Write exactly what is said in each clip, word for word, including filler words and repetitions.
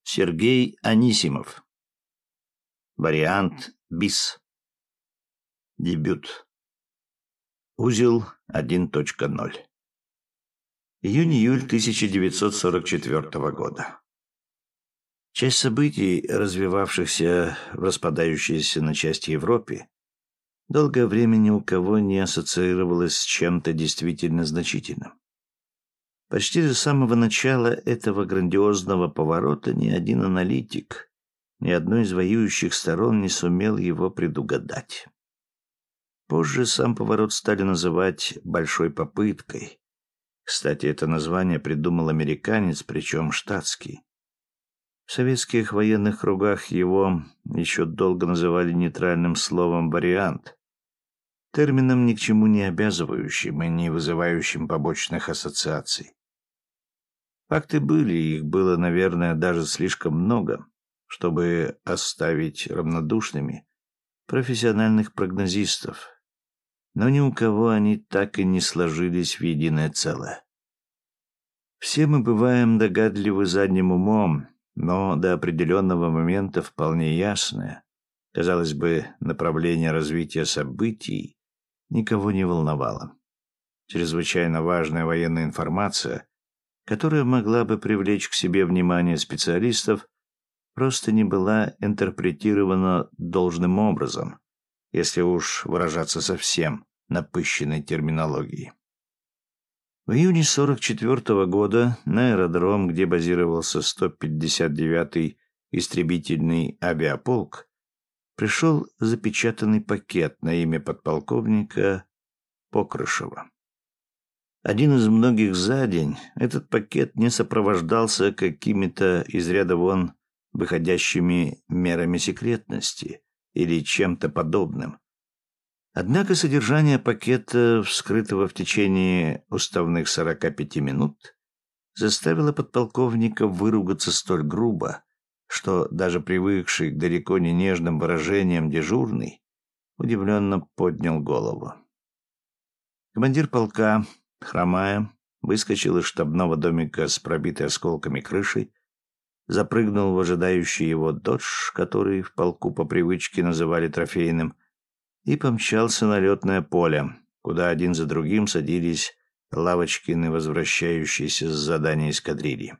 Сергей Анисимов. Вариант БИС. Дебют. Узел один точка ноль. Июнь-июль тысяча девятьсот сорок четвёртого года. Часть событий, развивавшихся в распадающейся на части Европе, долгое время ни у кого не ассоциировалась с чем-то действительно значительным. Почти до самого начала этого грандиозного поворота ни один аналитик, ни одной из воюющих сторон не сумел его предугадать. Позже сам поворот стали называть «большой попыткой». Кстати, это название придумал американец, причем штатский. В советских военных кругах его еще долго называли нейтральным словом «вариант», термином ни к чему не обязывающим и не вызывающим побочных ассоциаций. Факты были, их было, наверное, даже слишком много, чтобы оставить равнодушными профессиональных прогнозистов, но ни у кого они так и не сложились в единое целое. Все мы бываем догадливы задним умом, но до определенного момента вполне ясное, казалось бы, направление развития событий никого не волновало. Чрезвычайно важная военная информация, которая могла бы привлечь к себе внимание специалистов, просто не была интерпретирована должным образом, если уж выражаться совсем напыщенной терминологией. В июне сорок четвёртого года на аэродром, где базировался сто пятьдесят девятый истребительный авиаполк, пришел запечатанный пакет на имя подполковника Покрышева. Один из многих за день, этот пакет не сопровождался какими-то из ряда вон выходящими мерами секретности или чем-то подобным. Однако содержание пакета, вскрытого в течение уставных сорока пяти минут, заставило подполковника выругаться столь грубо, что даже привыкший к далеко не нежным выражениям дежурный удивленно поднял голову. Командир полка, хромая, выскочил из штабного домика с пробитой осколками крышей, запрыгнул в ожидающий его додж, который в полку по привычке называли трофейным, и помчался на летное поле, куда один за другим садились Лавочкины, возвращающиеся с задания эскадрильи.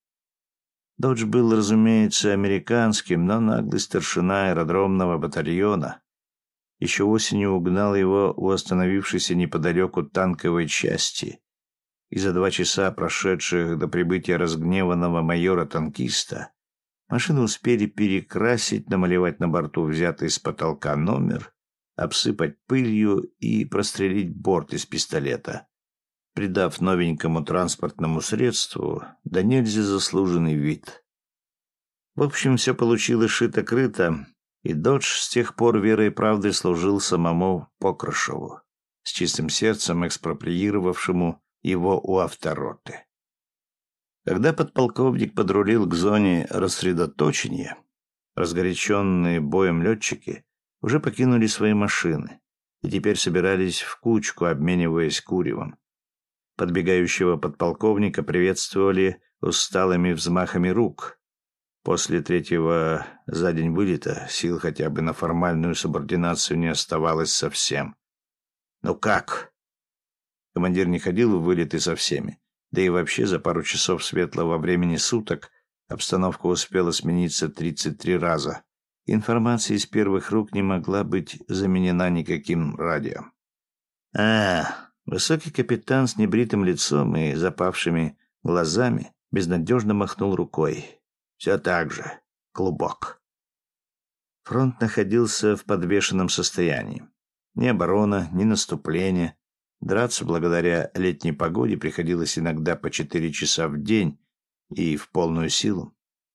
Додж был, разумеется, американским, но наглый старшина аэродромного батальона еще осенью угнал его у остановившейся неподалеку танковой части, и за два часа, прошедших до прибытия разгневанного майора-танкиста, машины успели перекрасить, намалевать на борту взятый с потолка номер, обсыпать пылью и прострелить борт из пистолета, придав новенькому транспортному средству да нельзя заслуженный вид. В общем, все получилось шито-крыто, и Додж с тех пор верой и правдой служил самому Покрышеву, с чистым сердцем экспроприировавшему его у автороты. Когда подполковник подрулил к зоне рассредоточения, разгоряченные боем летчики уже покинули свои машины и теперь собирались в кучку, обмениваясь куревом. Подбегающего подполковника приветствовали усталыми взмахами рук. После третьего за день вылета сил хотя бы на формальную субординацию не оставалось совсем. «Ну как?» Командир не ходил в вылеты со всеми, да и вообще за пару часов светлого времени суток обстановка успела смениться тридцать три раза. Информация из первых рук не могла быть заменена никаким радио. А, высокий капитан с небритым лицом и запавшими глазами безнадежно махнул рукой. Все так же. Клубок. Фронт находился в подвешенном состоянии. Ни оборона, ни наступление. Драться благодаря летней погоде приходилось иногда по четыре часа в день и в полную силу.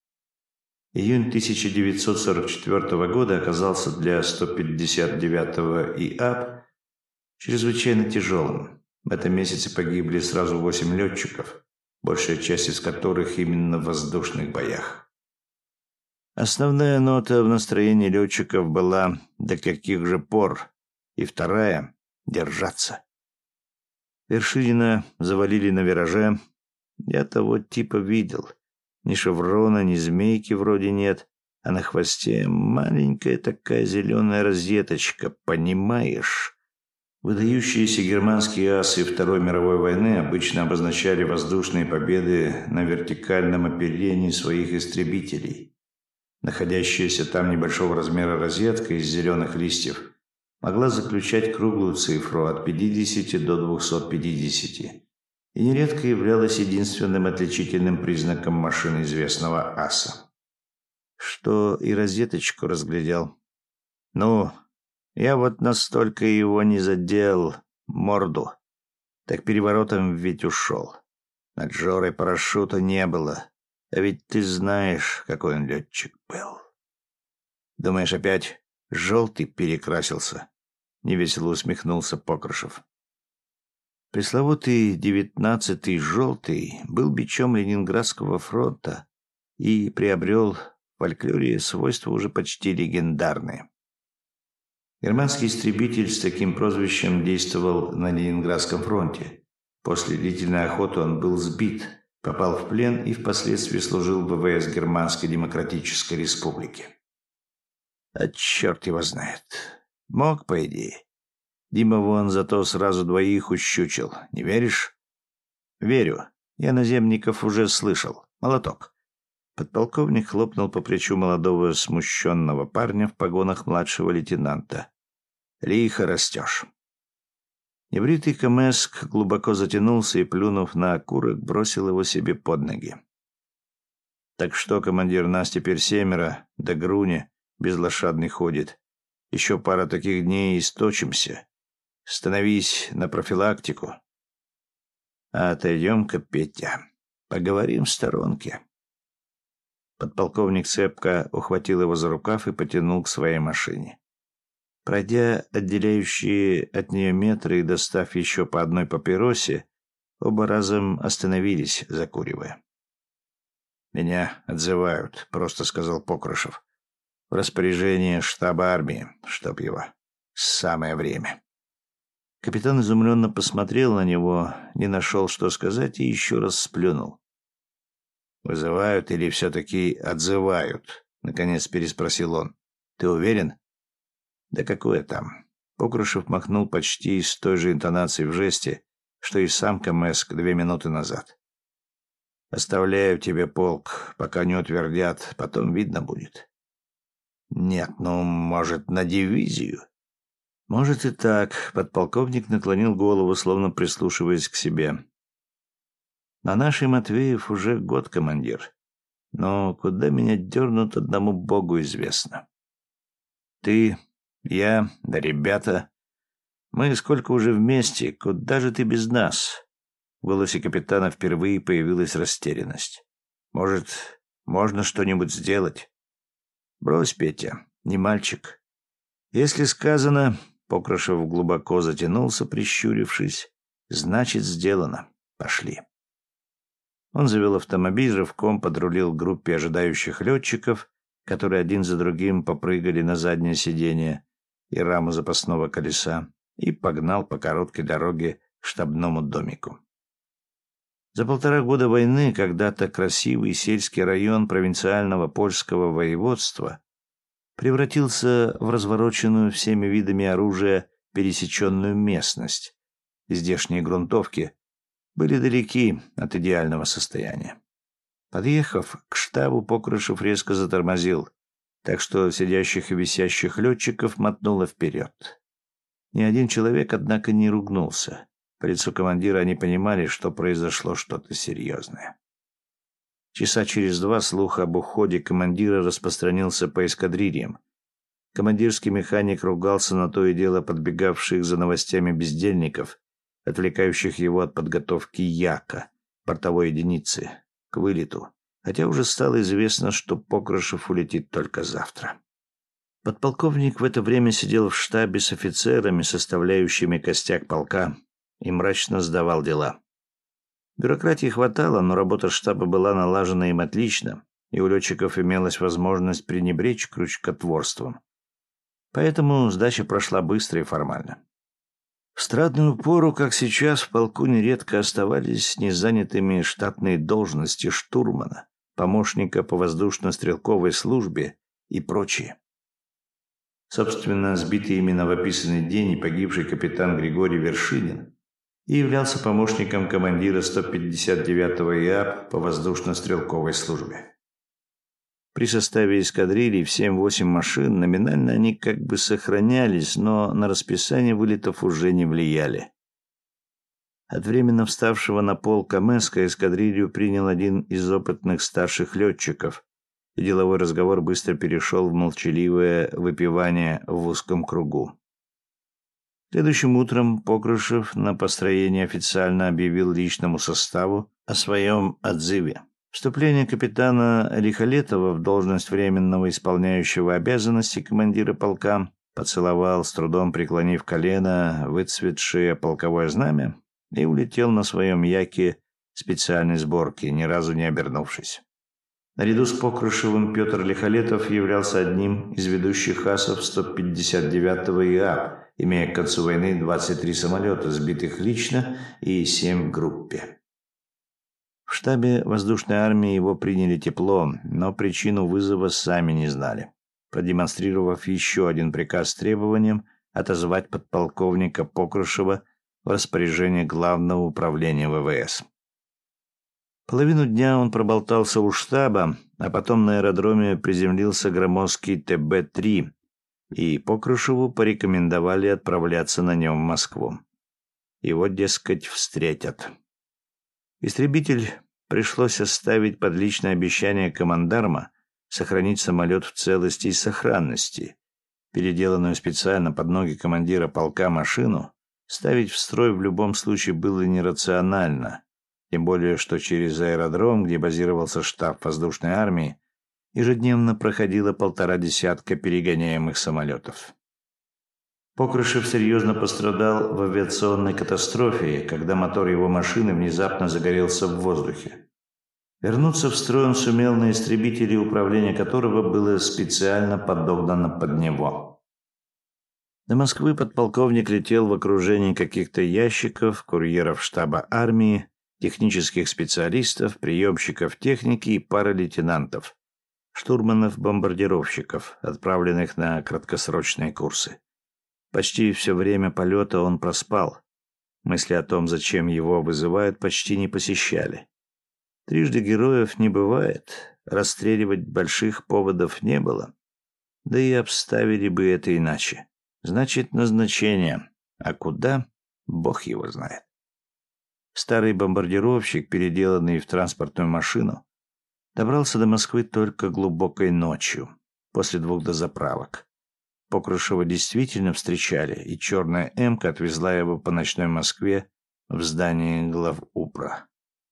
Июнь тысяча девятьсот сорок четвёртого года оказался для сто пятьдесят девятого ИАП чрезвычайно тяжелым. В этом месяце погибли сразу восемь летчиков, большая часть из которых именно в воздушных боях. Основная нота в настроении летчиков была «до каких же пор?» и вторая «держаться». Вершинина завалили на вираже. Я того типа видел. Ни шеврона, ни змейки вроде нет, а на хвосте маленькая такая зеленая розеточка, понимаешь? Выдающиеся германские асы Второй мировой войны обычно обозначали воздушные победы на вертикальном оперении своих истребителей. Находящаяся там небольшого размера розетка из зеленых листьев могла заключать круглую цифру от пятидесяти до двухсот пятидесяти и нередко являлась единственным отличительным признаком машины известного аса. Что и розеточку разглядел. Ну, я вот настолько его не задел, морду, так переворотом ведь ушел. Над Жорой парашюта не было, а ведь ты знаешь, какой он летчик был. Думаешь, опять желтый перекрасился? Невесело усмехнулся Покрышев. Пресловутый девятнадцатый желтый был бичом Ленинградского фронта и приобрел в фольклоре свойства уже почти легендарные. Германский истребитель с таким прозвищем действовал на Ленинградском фронте. После длительной охоты он был сбит, попал в плен и впоследствии служил в ВВС Германской Демократической Республики. А черт его знает. Мог, по идее. Дима вон зато сразу двоих ущучил. Не веришь? Верю. Я наземников уже слышал. Молоток. Подполковник хлопнул по плечу молодого смущенного парня в погонах младшего лейтенанта. Лихо растешь. Небритый Камэск глубоко затянулся и, плюнув на окурок, бросил его себе под ноги. Так что, командир, нас теперь семеро, да Груни безлошадный ходит. Еще пара таких дней и сточимся. Становись на профилактику. А отойдем-ка, Петя, поговорим в сторонке. Подполковник цепко ухватил его за рукав и потянул к своей машине. Пройдя отделяющие от нее метры и достав еще по одной папиросе, оба разом остановились, закуривая. «Меня отзывают», — просто сказал Покрышев. «В распоряжение штаба армии, чтоб его. Самое время». Капитан изумленно посмотрел на него, не нашел, что сказать, и еще раз сплюнул. «Вызывают или все-таки отзывают?» — наконец переспросил он. «Ты уверен?» «Да какое там?» Покрышев махнул почти с той же интонацией в жесте, что и сам Камэск две минуты назад. «Оставляю тебе полк, пока не утвердят, потом видно будет». «Нет, ну, может, на дивизию?» «Может и так», — подполковник наклонил голову, словно прислушиваясь к себе. «На нашей Матвеев уже год командир. Но куда меня дернут, одному богу известно. Ты, я, да ребята. Мы сколько уже вместе, куда же ты без нас?» В голосе капитана впервые появилась растерянность. «Может, можно что-нибудь сделать?» «Брось, Петя, не мальчик. Если сказано...» Покрышев глубоко затянулся, прищурившись. «Значит, сделано. Пошли». Он завел автомобиль, рывком подрулил к группе ожидающих летчиков, которые один за другим попрыгали на заднее сиденье и раму запасного колеса, и погнал по короткой дороге к штабному домику. За полтора года войны когда-то красивый сельский район провинциального польского воеводства превратился в развороченную всеми видами оружия пересеченную местность. Здешние грунтовки были далеки от идеального состояния. Подъехав к штабу, Покрышев резко затормозил, так что сидящих и висящих летчиков мотнуло вперед. Ни один человек, однако, не ругнулся. По лицу командира они понимали, что произошло что-то серьезное. Часа через два слух об уходе командира распространился по эскадрильям. Командирский механик ругался на то и дело подбегавших за новостями бездельников, отвлекающих его от подготовки Яка, портовой единицы, к вылету, хотя уже стало известно, что Покрышев улетит только завтра. Подполковник в это время сидел в штабе с офицерами, составляющими костяк полка, и мрачно сдавал дела. Бюрократии хватало, но работа штаба была налажена им отлично, и у летчиков имелась возможность пренебречь крючкотворством. Поэтому сдача прошла быстро и формально. В страдную пору, как сейчас, в полку нередко оставались незанятыми штатные должности штурмана, помощника по воздушно-стрелковой службе и прочее. Собственно, сбитый именно в описанный день и погибший капитан Григорий Вершинин и являлся помощником командира сто пятьдесят девятого ИАП по воздушно-стрелковой службе. При составе эскадрильи в семь-восемь машин номинально они как бы сохранялись, но на расписание вылетов уже не влияли. От временно вставшего на полк Камэска эскадрилью принял один из опытных старших летчиков, и деловой разговор быстро перешел в молчаливое выпивание в узком кругу. Следующим утром Покрышев на построении официально объявил личному составу о своем отзыве. Вступление капитана Лихолетова в должность временного исполняющего обязанности командира полка поцеловал, с трудом преклонив колено, выцветшее полковое знамя, и улетел на своем яке специальной сборки, ни разу не обернувшись. Наряду с Покрышевым Петр Лихолетов являлся одним из ведущих асов сто пятьдесят девятого ИАП, имея к концу войны двадцать три самолета, сбитых лично, и семь в группе. В штабе воздушной армии его приняли тепло, но причину вызова сами не знали, продемонстрировав еще один приказ с требованием отозвать подполковника Покрышева в распоряжение Главного управления ВВС. Половину дня он проболтался у штаба, а потом на аэродроме приземлился громоздкий Тэ Бэ три, и Покрышеву порекомендовали отправляться на нем в Москву. Его, дескать, встретят. Истребитель пришлось оставить под личное обещание командарма сохранить самолет в целости и сохранности. Переделанную специально под ноги командира полка машину ставить в строй в любом случае было нерационально, тем более что через аэродром, где базировался штаб воздушной армии, ежедневно проходило полтора десятка перегоняемых самолетов. Покрышев серьезно пострадал в авиационной катастрофе, когда мотор его машины внезапно загорелся в воздухе. Вернуться в строй он сумел на истребителе, управление которого было специально подогнано под него. До Москвы подполковник летел в окружении каких-то ящиков, курьеров штаба армии, технических специалистов, приемщиков техники и пары лейтенантов, штурманов-бомбардировщиков, отправленных на краткосрочные курсы. Почти все время полета он проспал. Мысли о том, зачем его вызывают, почти не посещали. Трижды героев не бывает, расстреливать больших поводов не было. Да и обставили бы это иначе. Значит, назначение. А куда? Бог его знает. Старый бомбардировщик, переделанный в транспортную машину, добрался до Москвы только глубокой ночью, после двух дозаправок. Покрышева действительно встречали, и черная «Эмка» отвезла его по ночной Москве в здание главупра.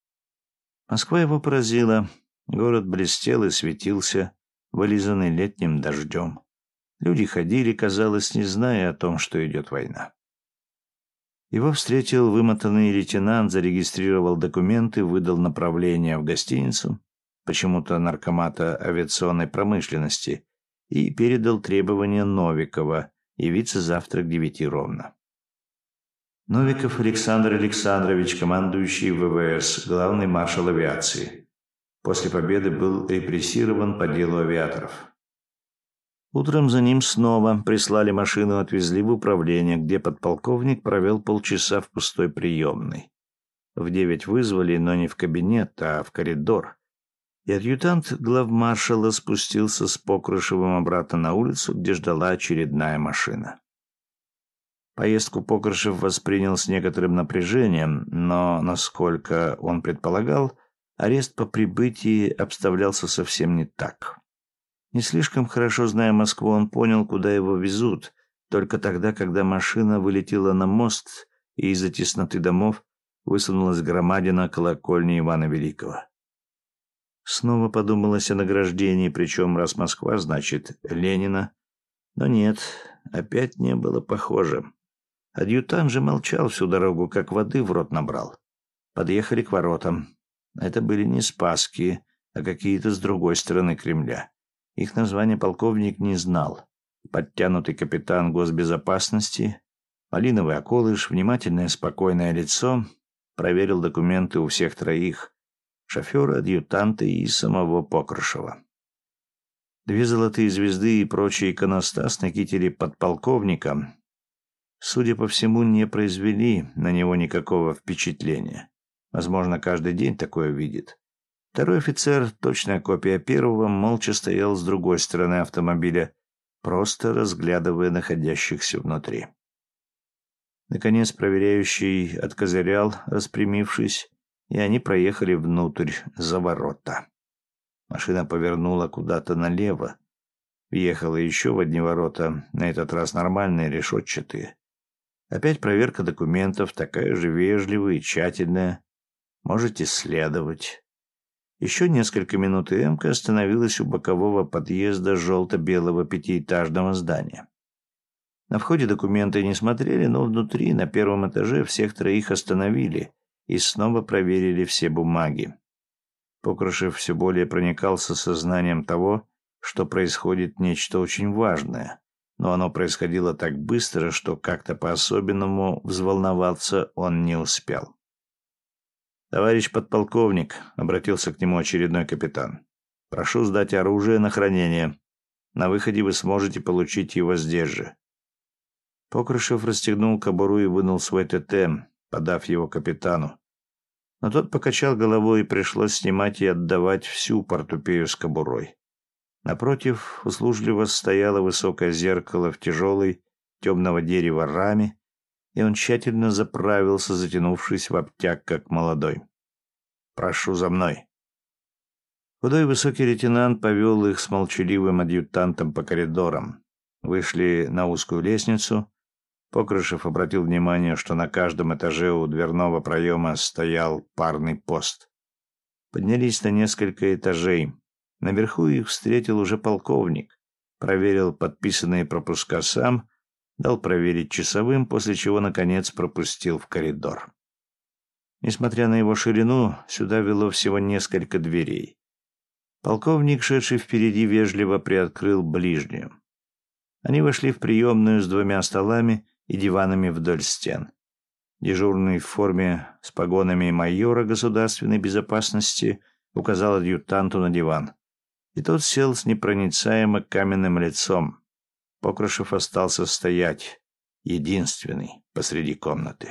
Москва его поразила. Город блестел и светился, вылизанный летним дождем. Люди ходили, казалось, не зная о том, что идет война. Его встретил вымотанный лейтенант, зарегистрировал документы, выдал направление в гостиницу, почему-то наркомата авиационной промышленности, и передал требования Новикова явиться завтра к девяти ровно. Новиков Александр Александрович, командующий ВВС, главный маршал авиации. После победы был репрессирован по делу авиаторов. Утром за ним снова прислали машину, отвезли в управление, где подполковник провел полчаса в пустой приемной. В девять вызвали, но не в кабинет, а в коридор. И адъютант главмаршала спустился с Покрышевым обратно на улицу, где ждала очередная машина. Поездку Покрышев воспринял с некоторым напряжением, но, насколько он предполагал, арест по прибытии обставлялся совсем не так. Не слишком хорошо зная Москву, он понял, куда его везут, только тогда, когда машина вылетела на мост, и из-за тесноты домов высунулась громадина колокольни Ивана Великого. Снова подумалось о награждении, причем раз Москва, значит, Ленина. Но нет, опять не было похоже. Адъютант же молчал всю дорогу, как воды в рот набрал. Подъехали к воротам. Это были не Спасские, а какие-то с другой стороны Кремля. Их название полковник не знал. Подтянутый капитан госбезопасности, малиновый околыш, внимательное спокойное лицо, проверил документы у всех троих. шофера, адъютанта и самого Покрышева. Две золотые звезды и прочий иконостас на кителе подполковника, судя по всему, не произвели на него никакого впечатления. Возможно, каждый день такое видит. Второй офицер, точная копия первого, молча стоял с другой стороны автомобиля, просто разглядывая находящихся внутри. Наконец проверяющий откозырял, распрямившись, и они проехали внутрь, за ворота. Машина повернула куда-то налево, въехала еще в одни ворота, на этот раз нормальные, решетчатые. Опять проверка документов, такая же вежливая и тщательная. Можете следовать. Еще несколько минут, и Эмка остановилась у бокового подъезда желто-белого пятиэтажного здания. На входе документы не смотрели, но внутри, на первом этаже, всех троих остановили и снова проверили все бумаги. Покрышев все более проникался сознанием того, что происходит нечто очень важное, но оно происходило так быстро, что как-то по-особенному взволноваться он не успел. «Товарищ подполковник», — обратился к нему очередной капитан, — «прошу сдать оружие на хранение. На выходе вы сможете получить его здесь же». Покрышев расстегнул кобуру и вынул свой ТТ, подав его капитану. Но тот покачал головой, и пришлось снимать и отдавать всю портупею с кобурой. Напротив услужливо стояло высокое зеркало в тяжелой, темного дерева раме, и он тщательно заправился, затянувшись в обтяг, как молодой. «Прошу за мной». Худой высокий лейтенант повел их с молчаливым адъютантом по коридорам. Вышли на узкую лестницу. Покрышев обратил внимание, что на каждом этаже у дверного проема стоял парный пост. Поднялись на несколько этажей. Наверху их встретил уже полковник. Проверил подписанные пропуска сам, дал проверить часовым, после чего, наконец, пропустил в коридор. Несмотря на его ширину, сюда вело всего несколько дверей. Полковник, шедший впереди, вежливо приоткрыл ближнюю. Они вошли в приемную с двумя столами и диванами вдоль стен. Дежурный в форме с погонами майора государственной безопасности указал адъютанту на диван. И тот сел с непроницаемо каменным лицом. Покрышев остался стоять, единственный, посреди комнаты.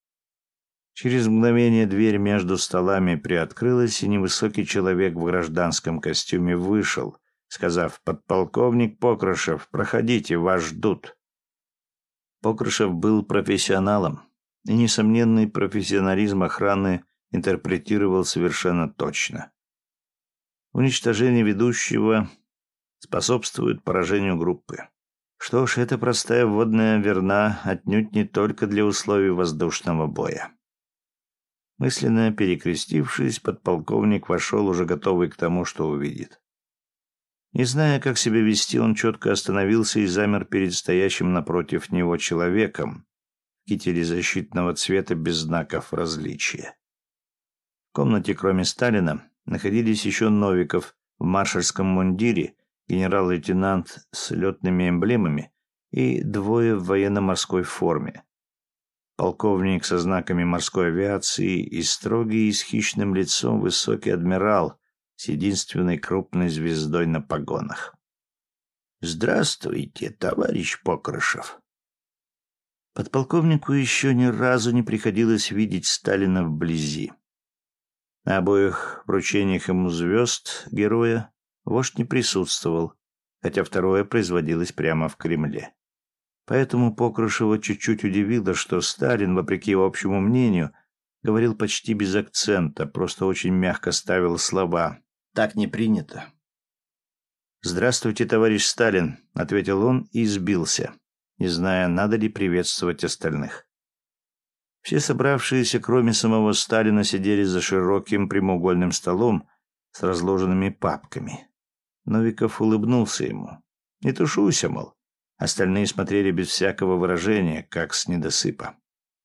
Через мгновение дверь между столами приоткрылась, и невысокий человек в гражданском костюме вышел, сказав: «Подполковник Покрышев, проходите, вас ждут». Покрышев был профессионалом, и несомненный профессионализм охраны интерпретировал совершенно точно. Уничтожение ведущего способствует поражению группы. Что ж, эта простая вводная верна отнюдь не только для условий воздушного боя. Мысленно перекрестившись, подполковник вошел, уже готовый к тому, что увидит. Не зная, как себя вести, он четко остановился и замер перед стоящим напротив него человеком в кителе защитного цвета без знаков различия. В комнате, кроме Сталина, находились еще Новиков в маршальском мундире, генерал-лейтенант с летными эмблемами и двое в военно-морской форме. Полковник со знаками морской авиации и строгий и с хищным лицом высокий адмирал с единственной крупной звездой на погонах. «Здравствуйте, товарищ Покрышев». Подполковнику еще ни разу не приходилось видеть Сталина вблизи. На обоих вручениях ему звезд героя вождь не присутствовал, хотя второе производилось прямо в Кремле. Поэтому Покрышева чуть-чуть удивило, что Сталин, вопреки общему мнению, говорил почти без акцента, просто очень мягко ставил слова. Так не принято. «Здравствуйте, товарищ Сталин», — ответил он и сбился, не зная, надо ли приветствовать остальных. Все собравшиеся, кроме самого Сталина, сидели за широким прямоугольным столом с разложенными папками. Новиков улыбнулся ему. «Не тушуйся, мол». Остальные смотрели без всякого выражения, как с недосыпа.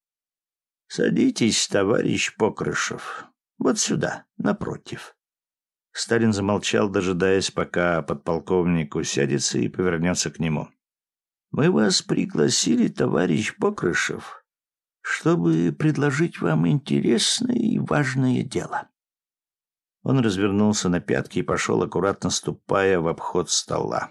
«Садитесь, товарищ Покрышев. Вот сюда, напротив». Сталин замолчал, дожидаясь, пока подполковник усядется и повернется к нему. «Мы вас пригласили, товарищ Покрышев, чтобы предложить вам интересное и важное дело». Он развернулся на пятки и пошел, аккуратно ступая в обход стола.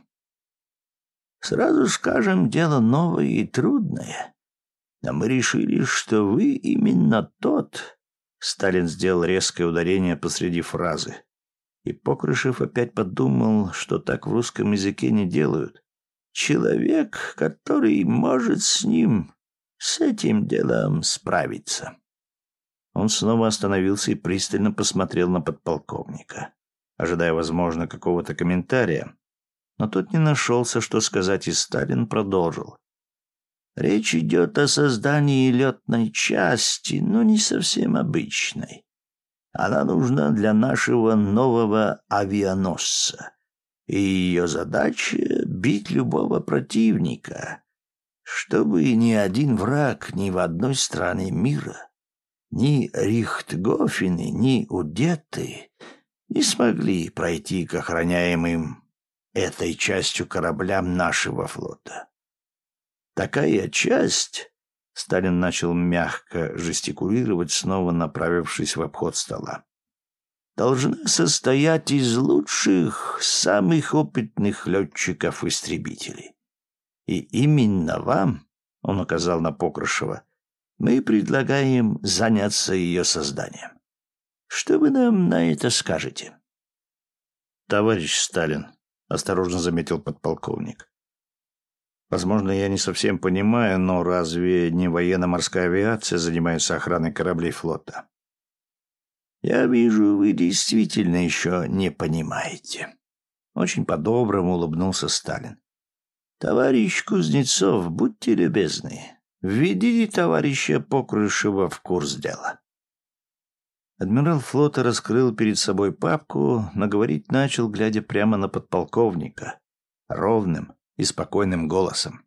«Сразу скажем, дело новое и трудное. Но мы решили, что вы именно тот...» Сталин сделал резкое ударение посреди фразы. И Покрышев опять подумал, что так в русском языке не делают. «Человек, который может с ним, с этим делом справиться». Он снова остановился и пристально посмотрел на подполковника, ожидая, возможно, какого-то комментария. Но тот не нашелся, что сказать, и Сталин продолжил. «Речь идет о создании летной части, но не совсем обычной. Она нужна для нашего нового авианосца, и ее задача — бить любого противника, чтобы ни один враг ни в одной стране мира, ни Рихтгофены, ни Удеты не смогли пройти к охраняемым этой частью кораблям нашего флота. Такая часть...» Сталин начал мягко жестикулировать, снова направившись в обход стола. «Должна состоять из лучших, самых опытных летчиков-истребителей. И именно вам, — он указал на Покрышева, — мы предлагаем заняться ее созданием. Что вы нам на это скажете?» «Товарищ Сталин», — осторожно заметил подполковник, — «возможно, я не совсем понимаю, но разве не военно-морская авиация занимается охраной кораблей флота?» «Я вижу, вы действительно еще не понимаете». Очень по-доброму улыбнулся Сталин. «Товарищ Кузнецов, будьте любезны, введите товарища Покрышева в курс дела». Адмирал флота раскрыл перед собой папку, но говорить начал, глядя прямо на подполковника, ровным и спокойным голосом.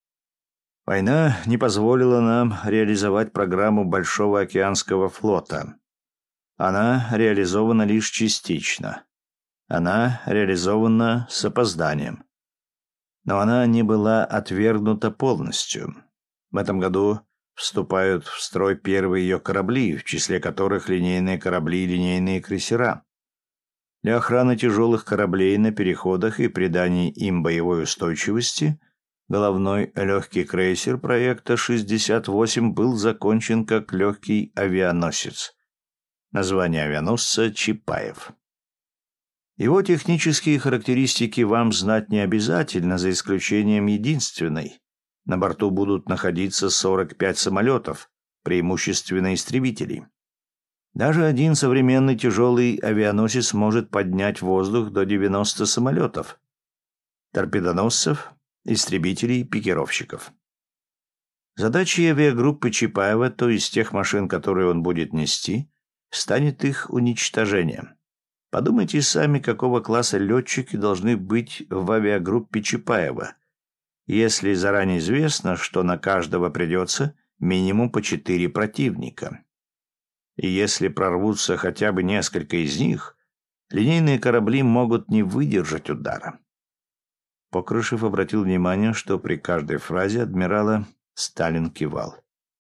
«Война не позволила нам реализовать программу Большого океанского флота. Она реализована лишь частично. Она реализована с опозданием. Но она не была отвергнута полностью. В этом году вступают в строй первые ее корабли, в числе которых линейные корабли и линейные крейсера. Для охраны тяжелых кораблей на переходах и придания им боевой устойчивости головной легкий крейсер проекта шестьдесят восемь был закончен как легкий авианосец. Название авианосца — Чапаев. Его технические характеристики вам знать не обязательно, за исключением единственной. На борту будут находиться сорок пять самолетов, преимущественно истребителей. Даже один современный тяжелый авианосец может поднять в воздух до девяноста самолетов, торпедоносцев, истребителей, пикировщиков. Задачей авиагруппы Чапаева, то есть тех машин, которые он будет нести, станет их уничтожение. Подумайте сами, какого класса летчики должны быть в авиагруппе Чапаева, если заранее известно, что на каждого придется минимум по четыре противника. И если прорвутся хотя бы несколько из них, линейные корабли могут не выдержать удара. Покрышев обратил внимание, что при каждой фразе адмирала Сталин кивал.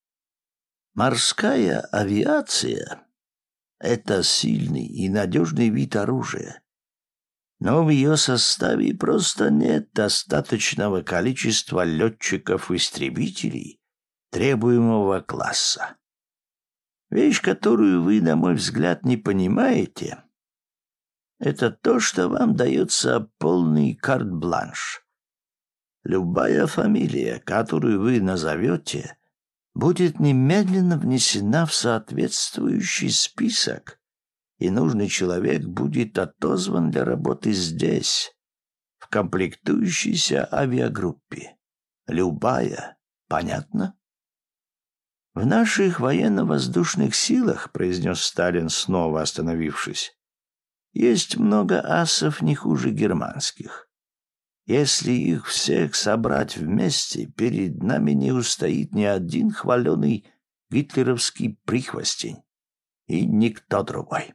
«Морская авиация — это сильный и надежный вид оружия. Но в ее составе просто нет достаточного количества летчиков-истребителей требуемого класса. Вещь, которую вы, на мой взгляд, не понимаете, это то, что вам дается полный карт-бланш. Любая фамилия, которую вы назовете, будет немедленно внесена в соответствующий список, и нужный человек будет отозван для работы здесь, в комплектующейся авиагруппе. Любая. Понятно? «В наших военно-воздушных силах, — произнес Сталин, снова остановившись, — есть много асов не хуже германских. Если их всех собрать вместе, перед нами не устоит ни один хваленый гитлеровский прихвостень и никто другой».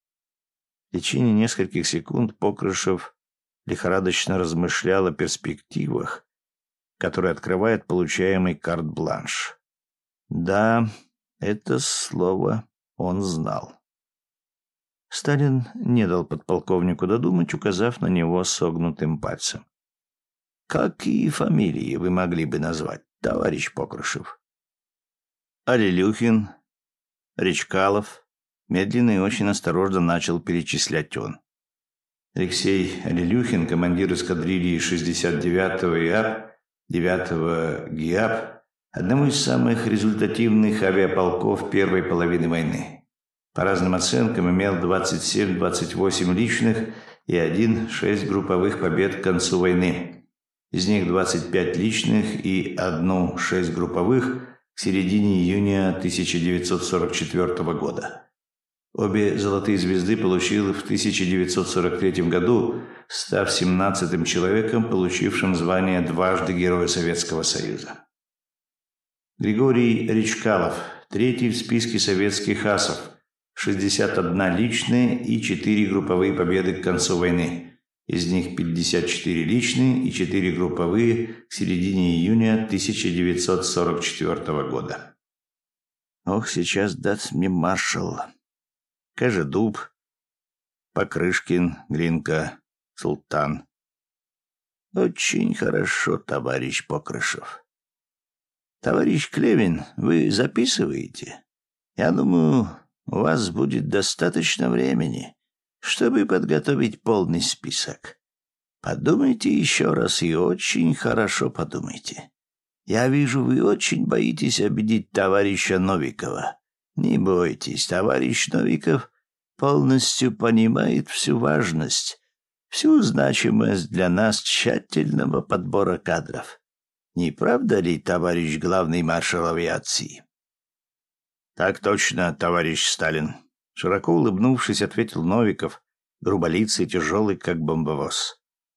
В течение нескольких секунд Покрышев лихорадочно размышлял о перспективах, которые открывает получаемый карт-бланш. Да, это слово он знал. Сталин не дал подполковнику додумать, указав на него согнутым пальцем. «Какие фамилии вы могли бы назвать, товарищ Покрышев?» «Алилюхин, Речкалов», — медленно и очень осторожно начал перечислять он. Алексей Алилюхин, командир эскадрильи шестьдесят девятого ИАП, девятого ГИАП, одному из самых результативных авиаполков первой половины войны. По разным оценкам имел двадцать семь двадцать восемь личных и один-шесть групповых побед к концу войны. Из них двадцать пять личных и одну-шесть групповых к середине июня тысяча девятьсот сорок четвёртого года. Обе «Золотые звезды» получил в тысяча девятьсот сорок третьем году, став семнадцатым человеком, получившим звание дважды Героя Советского Союза. Григорий Речкалов, третий в списке советских асов, шестьдесят одна личная и четыре групповые победы к концу войны. Из них пятьдесят четыре личные и четыре групповые к середине июня тысяча девятьсот сорок четвёртого года. Ох, сейчас даст мне маршал. Кожедуб, Покрышкин, Глинка, Султан. Очень хорошо, товарищ Покрышев. Товарищ Клевин, вы записываете? Я думаю, у вас будет достаточно времени, чтобы подготовить полный список. Подумайте еще раз и очень хорошо подумайте. Я вижу, вы очень боитесь обидеть товарища Новикова. Не бойтесь, товарищ Новиков полностью понимает всю важность, всю значимость для нас тщательного подбора кадров. Не правда ли, товарищ главный маршал авиации? Так точно, товарищ Сталин. Широко улыбнувшись, ответил Новиков, груболицый, тяжелый, как бомбовоз.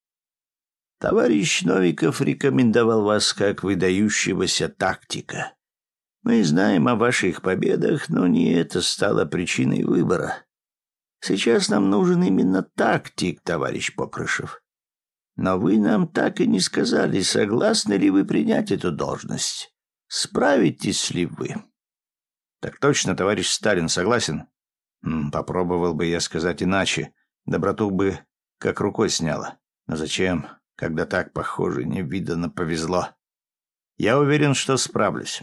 Товарищ Новиков рекомендовал вас как выдающегося тактика. Мы знаем о ваших победах, но не это стало причиной выбора. Сейчас нам нужен именно тактик, товарищ Покрышев. Но вы нам так и не сказали, согласны ли вы принять эту должность. Справитесь ли вы? Так точно, товарищ Сталин, согласен? М, попробовал бы я сказать иначе. Доброту бы как рукой сняло. Но зачем, когда так, похоже, невиданно повезло? Я уверен, что справлюсь.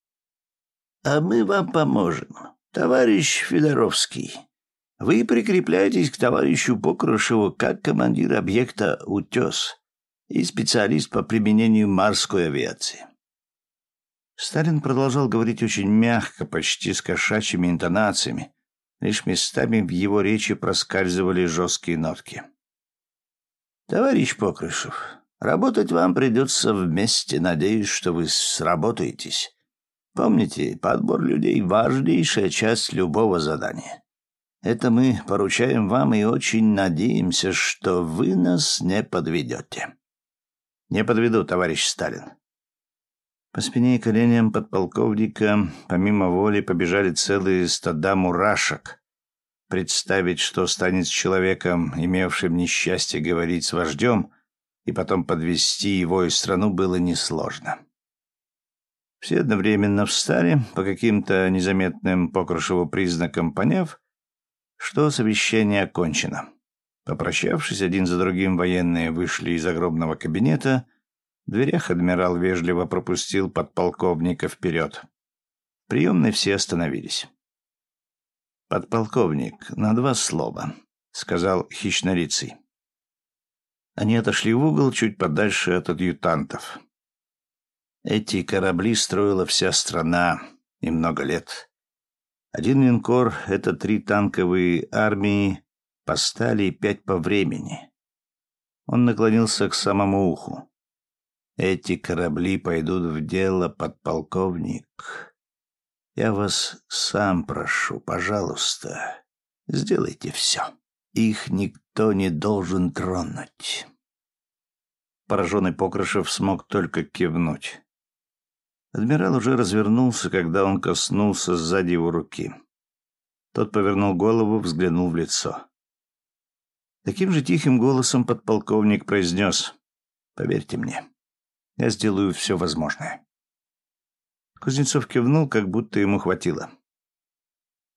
А мы вам поможем, товарищ Федоровский. Вы прикрепляетесь к товарищу Покрышеву как командир объекта «Утес» и специалист по применению морской авиации. Сталин продолжал говорить очень мягко, почти с кошачьими интонациями. Лишь местами в его речи проскальзывали жесткие нотки. «Товарищ Покрышев, работать вам придется вместе. Надеюсь, что вы сработаетесь. Помните, подбор людей — важнейшая часть любого задания. Это мы поручаем вам и очень надеемся, что вы нас не подведете». «Не подведу, товарищ Сталин». По спине и коленям подполковника помимо воли побежали целые стада мурашек. Представить, что станет с человеком, имевшим несчастье говорить с вождем, и потом подвести его и страну, было несложно. Все одновременно встали, по каким-то незаметным Покрышеву признакам поняв, что совещание окончено. Попрощавшись один за другим, военные вышли из огромного кабинета. В дверях адмирал вежливо пропустил подполковника вперед. В приемной все остановились. «Подполковник, на два слова», — сказал хищнорицый. Они отошли в угол чуть подальше от адъютантов. Эти корабли строила вся страна и много лет. Один линкор — это три танковые армии по стали и пять по времени. Он наклонился к самому уху. Эти корабли пойдут в дело, подполковник. Я вас сам прошу, пожалуйста, сделайте все. Их никто не должен тронуть. Пораженный Покрышев смог только кивнуть. Адмирал уже развернулся, когда он коснулся сзади его руки. Тот повернул голову, взглянул в лицо. Таким же тихим голосом подполковник произнес: «Поверьте мне, я сделаю все возможное». Кузнецов кивнул, как будто ему хватило.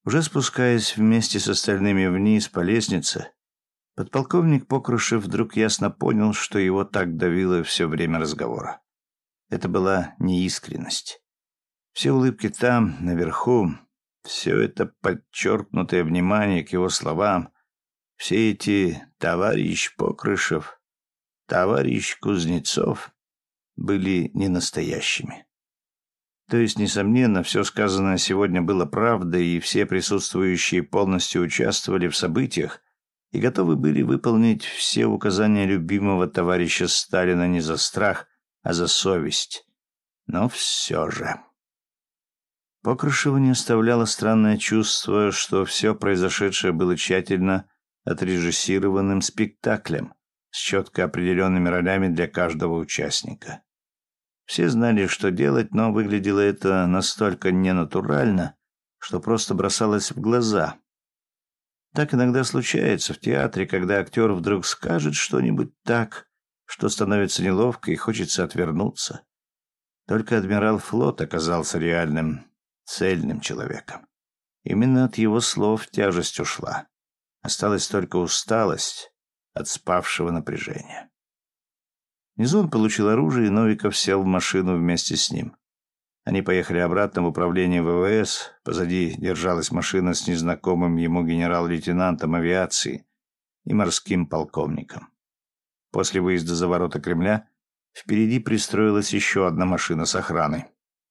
Уже спускаясь вместе с остальными вниз по лестнице, подполковник Покрышев вдруг ясно понял, что его так давило все время разговора. Это была неискренность. Все улыбки там, наверху, все это подчеркнутое внимание к его словам, все эти «товарищ Покрышев», «товарищ Кузнецов» были ненастоящими. То есть, несомненно, все сказанное сегодня было правдой, и все присутствующие полностью участвовали в событиях и готовы были выполнить все указания любимого товарища Сталина не за страх, а за совесть. Но все же... Покрышева не оставляло странное чувство, что все произошедшее было тщательно отрежиссированным спектаклем с четко определенными ролями для каждого участника. Все знали, что делать, но выглядело это настолько ненатурально, что просто бросалось в глаза. Так иногда случается в театре, когда актер вдруг скажет что-нибудь так, что становится неловко и хочется отвернуться. Только адмирал Флот оказался реальным, цельным человеком. Именно от его слов тяжесть ушла. Осталась только усталость от спавшего напряжения. Внизу он получил оружие, и Новиков сел в машину вместе с ним. Они поехали обратно в управление ВВС. Позади держалась машина с незнакомым ему генерал-лейтенантом авиации и морским полковником. После выезда за ворота Кремля впереди пристроилась еще одна машина с охраной.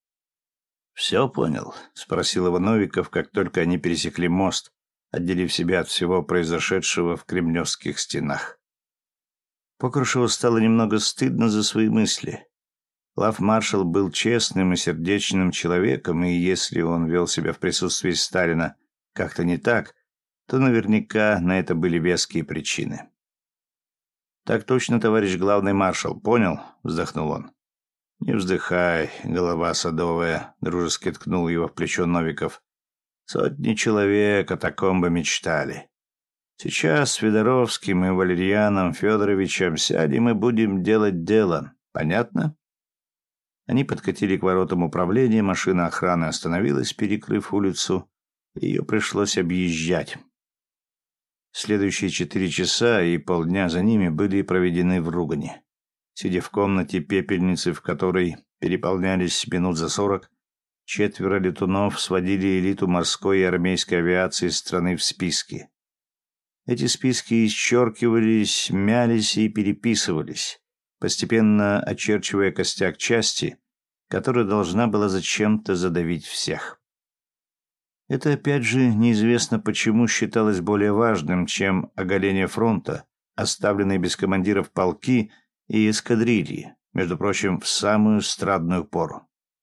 «Все понял?» — спросил его Новиков, как только они пересекли мост, отделив себя от всего произошедшего в кремлевских стенах. Покрышеву стало немного стыдно за свои мысли. Главмаршал был честным и сердечным человеком, и если он вел себя в присутствии Сталина как-то не так, то наверняка на это были веские причины. «Так точно, товарищ главный маршал, понял?» — вздохнул он. «Не вздыхай, голова садовая», — дружески ткнул его в плечо Новиков. «Сотни человек о таком бы мечтали. Сейчас с Федоровским и Валерьяном Федоровичем сядем и будем делать дело. Понятно?» Они подкатили к воротам управления, машина охраны остановилась, перекрыв улицу. Ее пришлось объезжать. Следующие четыре часа и полдня за ними были проведены в ругани. Сидя в комнате пепельницы, в которой переполнялись минут за сорок, четверо летунов сводили элиту морской и армейской авиации страны в списки. Эти списки исчеркивались, мялись и переписывались, постепенно очерчивая костяк части, которая должна была зачем-то задавить всех. Это, опять же, неизвестно почему считалось более важным, чем оголение фронта, оставленные без командиров полки и эскадрильи, между прочим, в самую страдную пору.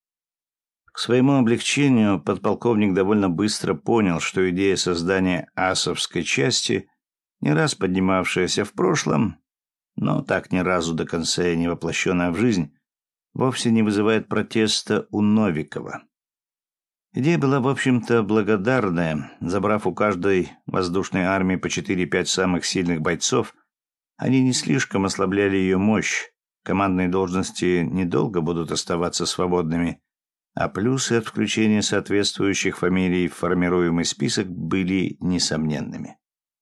К своему облегчению подполковник довольно быстро понял, что идея создания асовской части, не раз поднимавшаяся в прошлом, но так ни разу до конца и не воплощенная в жизнь, вовсе не вызывает протеста у Новикова. Идея была, в общем-то, благодарная. Забрав у каждой воздушной армии по четыре-пять самых сильных бойцов, они не слишком ослабляли ее мощь, командные должности недолго будут оставаться свободными, а плюсы от включения соответствующих фамилий в формируемый список были несомненными.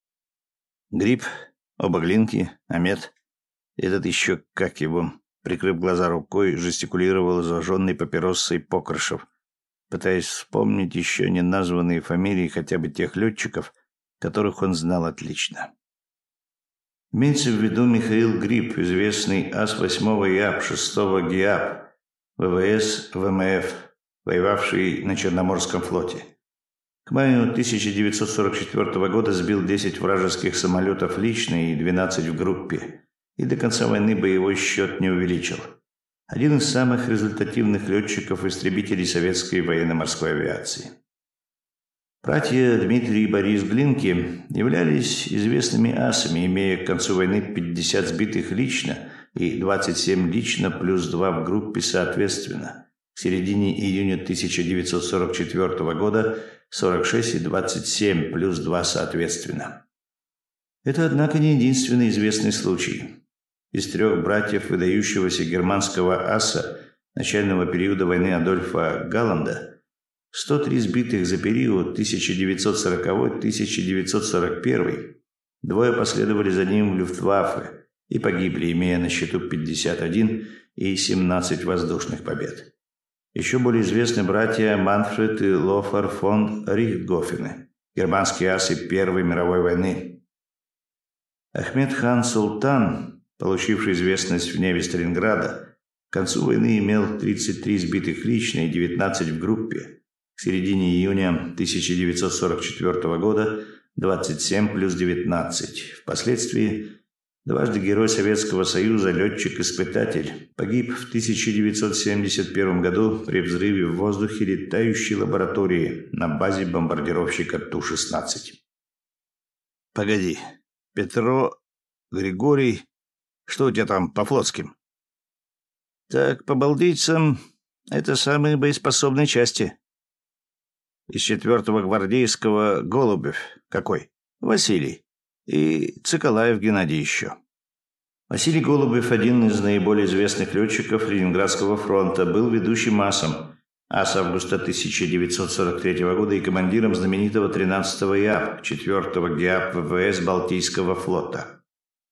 Гриб, оба Глинки, Амет, этот еще, как его, прикрыв глаза рукой, жестикулировал зажженной папиросой Покрышев, пытаясь вспомнить еще не названные фамилии хотя бы тех летчиков, которых он знал отлично. Имеется в виду Михаил Гриб, известный ас восьмого ИАП, шестого ГИАП, ВВС ВМФ, воевавший на Черноморском флоте. К маю тысяча девятьсот сорок четвёртого года сбил десять вражеских самолетов лично и двенадцать в группе, и до конца войны боевой счет не увеличил. Один из самых результативных летчиков-истребителей советской военно-морской авиации. Братья Дмитрий и Борис Глинки являлись известными асами, имея к концу войны пятьдесят сбитых лично и двадцать семь лично плюс два в группе соответственно. К середине июня тысяча девятьсот сорок четвёртого года сорок шесть и двадцать семь плюс два соответственно. Это, однако, не единственный известный случай. Из трех братьев выдающегося германского аса начального периода войны Адольфа Галланда сто три сбитых за период тысяча девятьсот сороковой — тысяча девятьсот сорок первый. Двое последовали за ним в Люфтваффе и погибли, имея на счету пятьдесят один и семнадцать воздушных побед. Еще более известны братья Манфред и Лофар фон Рихтгофены, германские асы Первой мировой войны. Ахмед хан Султан, получивший известность в небе Сталинграда, к концу войны имел тридцать три сбитых лично и девятнадцать в группе. К середине июня тысяча девятьсот сорок четвёртого года двадцать семь плюс девятнадцать. Впоследствии дважды Герой Советского Союза, летчик-испытатель, погиб в тысяча девятьсот семьдесят первом году при взрыве в воздухе летающей лаборатории на базе бомбардировщика Ту шестнадцать. Погоди, Петро, Григорий, что у тебя там по флотским? Так, по балдейцам, это самые боеспособные части. Из четвертого гвардейского Голубев. Какой? Василий. И Цикалаев Геннадий еще. Василий Голубев, один из наиболее известных летчиков Ленинградского фронта, был ведущим асом, ас августа тысяча девятьсот сорок третьего года и командиром знаменитого тринадцатого ЯП, четвертого ГИАП ВВС Балтийского флота.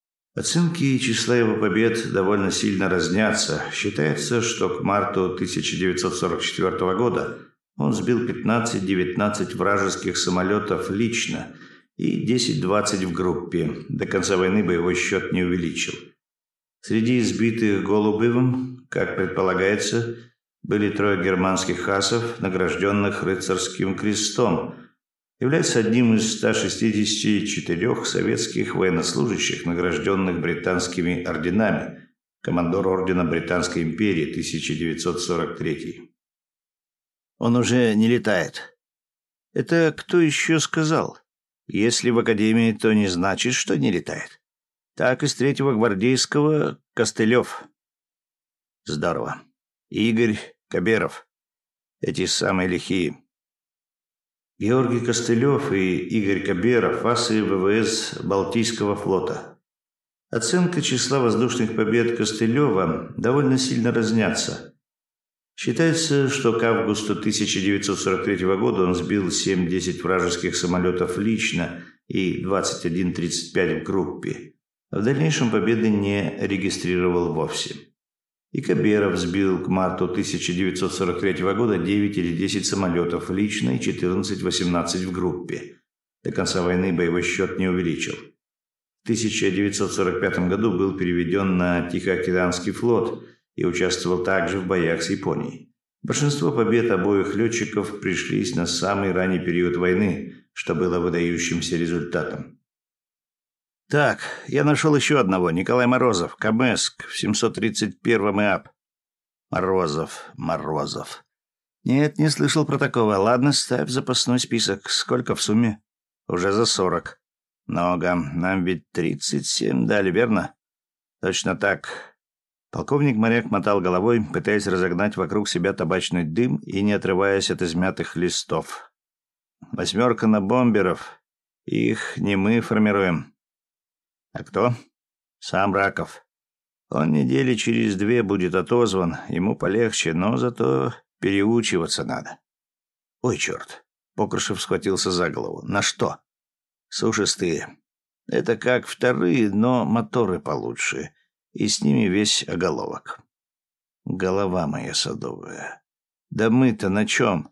Оценки числа его побед довольно сильно разнятся. Считается, что к марту тысяча девятьсот сорок четвёртого года он сбил пятнадцать-девятнадцать вражеских самолетов лично и десять-двадцать в группе. До конца войны боевой счет не увеличил. Среди избитых Голубевым, как предполагается, были трое германских асов, награжденных рыцарским крестом. Является одним из ста шестидесяти четырёх советских военнослужащих, награжденных британскими орденами, командор ордена Британской империи тысяча девятьсот сорок третий. Он уже не летает. Это кто еще сказал? Если в академии, то не значит, что не летает. Так из третьего гвардейского Костылев. Здорово. Игорь Каберов. Эти самые лихие. Георгий Костылев и Игорь Каберов, асы ВВС Балтийского флота. Оценка числа воздушных побед Костылева довольно сильно разнятся. Считается, что к августу тысяча девятьсот сорок третьего года он сбил семь-десять вражеских самолетов лично и двадцать один-тридцать пять в группе. В дальнейшем победы не регистрировал вовсе. И Каберов сбил к марту тысяча девятьсот сорок третьего года девять или десять самолетов лично и четырнадцать-восемнадцать в группе. До конца войны боевой счет не увеличил. В тысяча девятьсот сорок пятом году был переведен на Тихоокеанский флот и участвовал также в боях с Японией. Большинство побед обоих летчиков пришлись на самый ранний период войны, что было выдающимся результатом. Так, я нашел еще одного, Николай Морозов, Камэск, в семьсот тридцать первом ИАП. Морозов, Морозов. Нет, не слышал про такого. Ладно, ставь запасной список. Сколько в сумме? Уже за сорок. Много. Нам ведь тридцать семь дали, верно? Точно так. Полковник-моряк мотал головой, пытаясь разогнать вокруг себя табачный дым и не отрываясь от измятых листов. Восьмерка на бомберов. Их не мы формируем. А кто? Сам Раков. Он недели через две будет отозван, ему полегче, но зато переучиваться надо. Ой, черт. Покрышев схватился за голову. На что? Сушистые. Это как вторые, но моторы получше. И с ними весь оголовок. Голова моя садовая. Да мы-то на чем?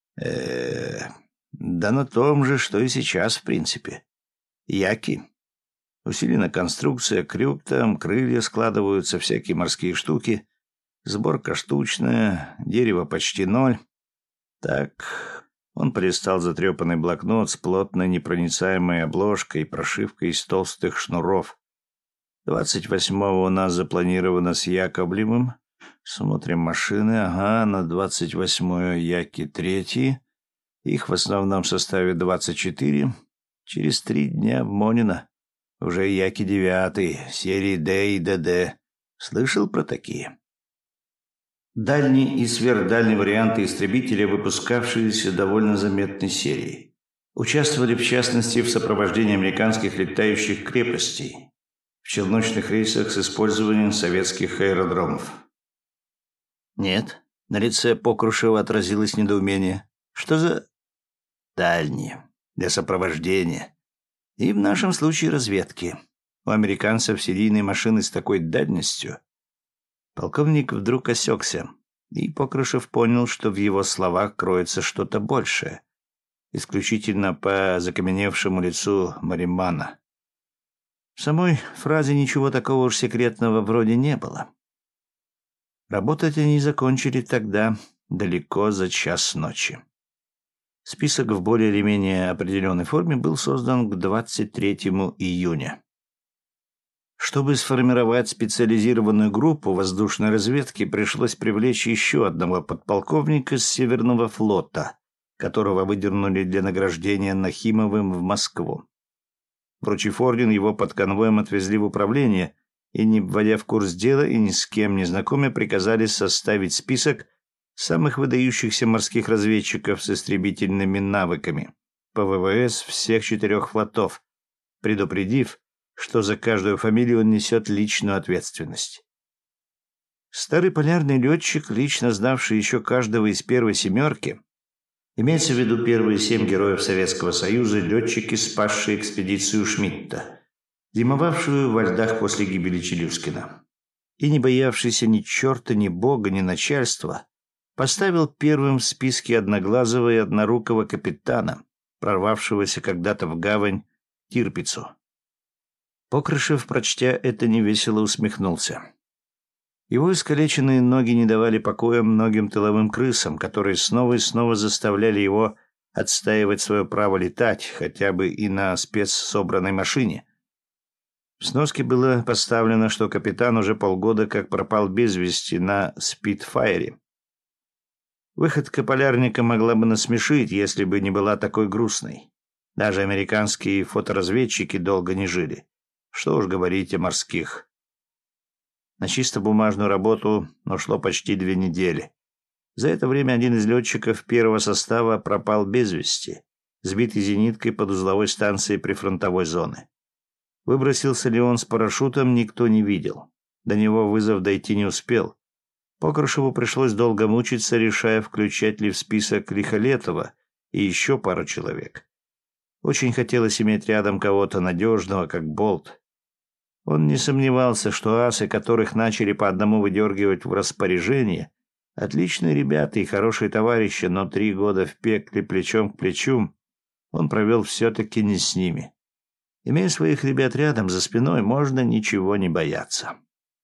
э Да на том же, что и сейчас, в принципе. Яки. Усилена конструкция, крюк там, крылья складываются, всякие морские штуки. Сборка штучная, дерево почти ноль. Так, он полистал затрепанный блокнот с плотной непроницаемой обложкой и прошивкой из толстых шнуров. двадцать восьмого у нас запланировано с Яковлевым. Смотрим машины. Ага, на двадцать восьмое Яки третий. Их в основном составе двадцать четыре. Через три дня в Монино. Уже Яки девятый, серии Д и ДД. Слышал про такие? Дальний и сверхдальний варианты истребителя, выпускавшиеся довольно заметной серией. Участвовали, в частности, в сопровождении американских летающих крепостей, в челночных рейсах с использованием советских аэродромов. Нет, на лице Покрушева отразилось недоумение. Что за дальние? Для сопровождения. И в нашем случае разведки. У американцев серийные машины с такой дальностью. Полковник вдруг осекся, и Покрышев понял, что в его словах кроется что-то большее. Исключительно по закаменевшему лицу Маримана. В самой фразе ничего такого уж секретного вроде не было. Работать они закончили тогда, далеко за час ночи. Список в более или менее определенной форме был создан к двадцать третьему июня. Чтобы сформировать специализированную группу воздушной разведки, пришлось привлечь еще одного подполковника с Северного флота, которого выдернули для награждения Нахимовым в Москву. Вручив орден, его под конвоем отвезли в управление и, не вводя в курс дела и ни с кем не знакомя, приказали составить список самых выдающихся морских разведчиков с истребительными навыками по ВВС всех четырех флотов, предупредив, что за каждую фамилию он несет личную ответственность. Старый полярный летчик, лично знавший еще каждого из первой «семерки», имеется в виду первые семь героев Советского Союза, летчики, спасшие экспедицию Шмидта, зимовавшую во льдах после гибели Челюскина, и не боявшийся ни черта, ни бога, ни начальства, поставил первым в списке одноглазого и однорукого капитана, прорвавшегося когда-то в гавань Тирпицу. Покрышев, прочтя это, невесело усмехнулся. Его искалеченные ноги не давали покоя многим тыловым крысам, которые снова и снова заставляли его отстаивать свое право летать, хотя бы и на спецсобранной машине. В сноске было поставлено, что капитан уже полгода как пропал без вести на «Спитфайре». Выходка полярника могла бы насмешить, если бы не была такой грустной. Даже американские фоторазведчики долго не жили. Что уж говорить о морских. На чисто бумажную работу ушло почти две недели. За это время один из летчиков первого состава пропал без вести, сбитый зениткой под узловой станцией прифронтовой зоны. Выбросился ли он с парашютом, никто не видел. До него вызов дойти не успел. Покрышеву пришлось долго мучиться, решая, включать ли в список Лихолетова и еще пару человек. Очень хотелось иметь рядом кого-то надежного, как Болт. Он не сомневался, что асы, которых начали по одному выдергивать в распоряжение, отличные ребята и хорошие товарищи, но три года в пекле плечом к плечу он провел все-таки не с ними. Имея своих ребят рядом за спиной, можно ничего не бояться.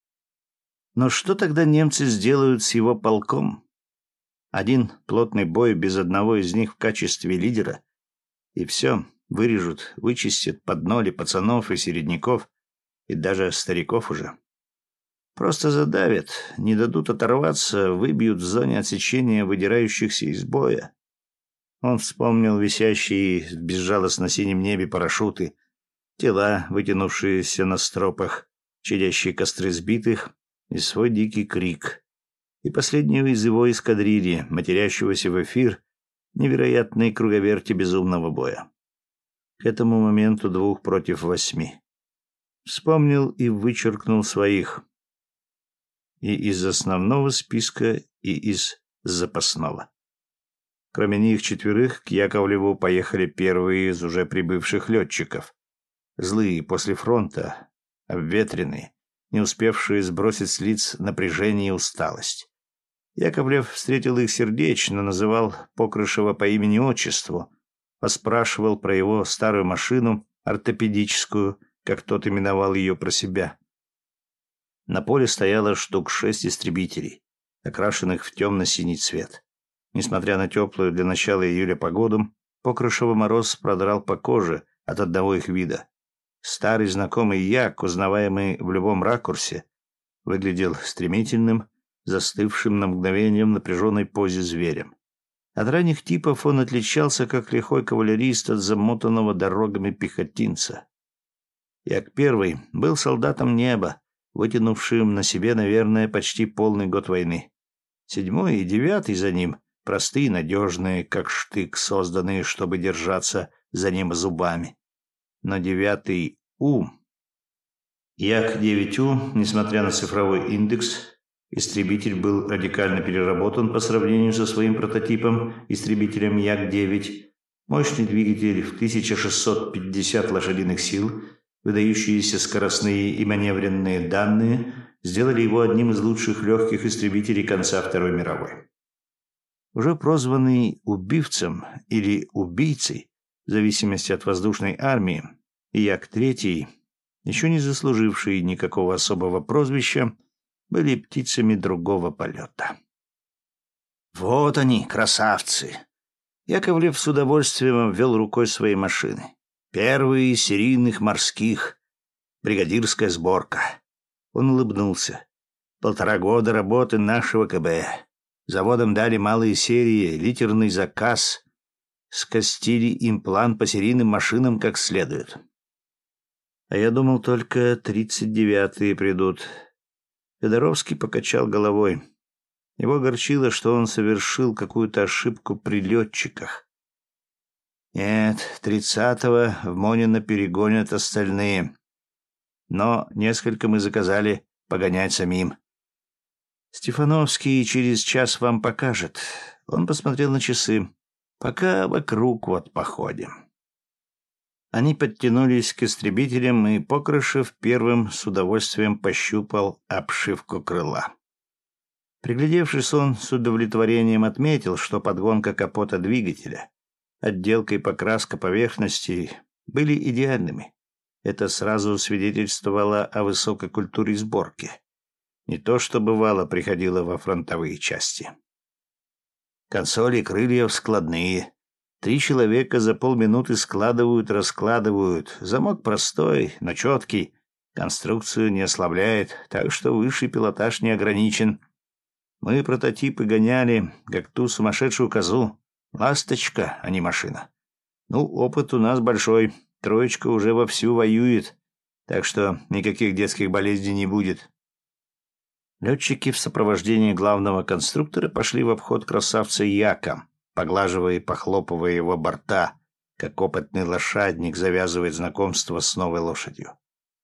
Но что тогда немцы сделают с его полком? Один плотный бой без одного из них в качестве лидера, и все, вырежут, вычистят под ноли пацанов и середняков, и даже стариков уже. Просто задавят, не дадут оторваться, выбьют в зоне отсечения выдирающихся из боя. Он вспомнил висящие в безжалостно синем небе парашюты, тела, вытянувшиеся на стропах, чадящие костры сбитых, и свой дикий крик, и последнего из его эскадрильи, матерящегося в эфир невероятной круговерти безумного боя. К этому моменту двух против восьми. Вспомнил и вычеркнул своих. И из основного списка, и из запасного. Кроме них четверых к Яковлеву поехали первые из уже прибывших летчиков. Злые после фронта, обветренные, не успевшие сбросить с лиц напряжение и усталость. Яковлев встретил их сердечно, называл Покрышева по имени-отчеству, поспрашивал про его старую машину, ортопедическую, как тот именовал ее про себя. На поле стояло штук шесть истребителей, окрашенных в темно-синий цвет. Несмотря на теплую для начала июля погоду, Покрышева мороз продрал по коже от одного их вида. Старый знакомый Як, узнаваемый в любом ракурсе, выглядел стремительным, застывшим на мгновение в напряженной позе зверем. От ранних типов он отличался, как лихой кавалерист от замотанного дорогами пехотинца. Як первый был солдатом неба, вытянувшим на себе, наверное, почти полный год войны. Седьмой и девятый за ним — простые, надежные, как штык, созданные, чтобы держаться за ним зубами. Но девятый У... Як девять У, несмотря на цифровой индекс Истребитель был радикально переработан по сравнению со своим прототипом, истребителем Як девять. Мощный двигатель в тысяча шестьсот пятьдесят лошадиных сил, выдающиеся скоростные и маневренные данные сделали его одним из лучших легких истребителей конца Второй мировой. Уже прозванный убивцем или убийцей, в зависимости от воздушной армии, Як третий, еще не заслужившие никакого особого прозвища, были птицами другого полета. «Вот они, красавцы!» Яковлев с удовольствием обвел рукой своей машины. «Первые из серийных морских. Бригадирская сборка». Он улыбнулся. «Полтора года работы нашего КБ. Заводам дали малые серии, литерный заказ. Скостили им план по серийным машинам как следует». «А я думал, только тридцать девятые придут». Федоровский покачал головой. Его огорчило, что он совершил какую-то ошибку при летчиках. «Нет, тридцатого в Монино перегонят остальные. Но несколько мы заказали погонять самим. Стефановский через час вам покажет». Он посмотрел на часы. «Пока вокруг вот походим». Они подтянулись к истребителям, и Покрышев первым с удовольствием пощупал обшивку крыла. Приглядевшись, он с удовлетворением отметил, что подгонка капота двигателя, отделка и покраска поверхностей были идеальными. Это сразу свидетельствовало о высокой культуре сборки. Не то, что бывало приходило во фронтовые части. Консоли и крылья складные. Три человека за полминуты складывают, раскладывают. Замок простой, но четкий. Конструкцию не ослабляет, так что высший пилотаж не ограничен. Мы прототипы гоняли, как ту сумасшедшую козу. Ласточка, а не машина. Ну, опыт у нас большой. Троечка уже вовсю воюет, так что никаких детских болезней не будет. Летчики в сопровождении главного конструктора пошли в обход красавца Яка, поглаживая и похлопывая его борта, как опытный лошадник завязывает знакомство с новой лошадью.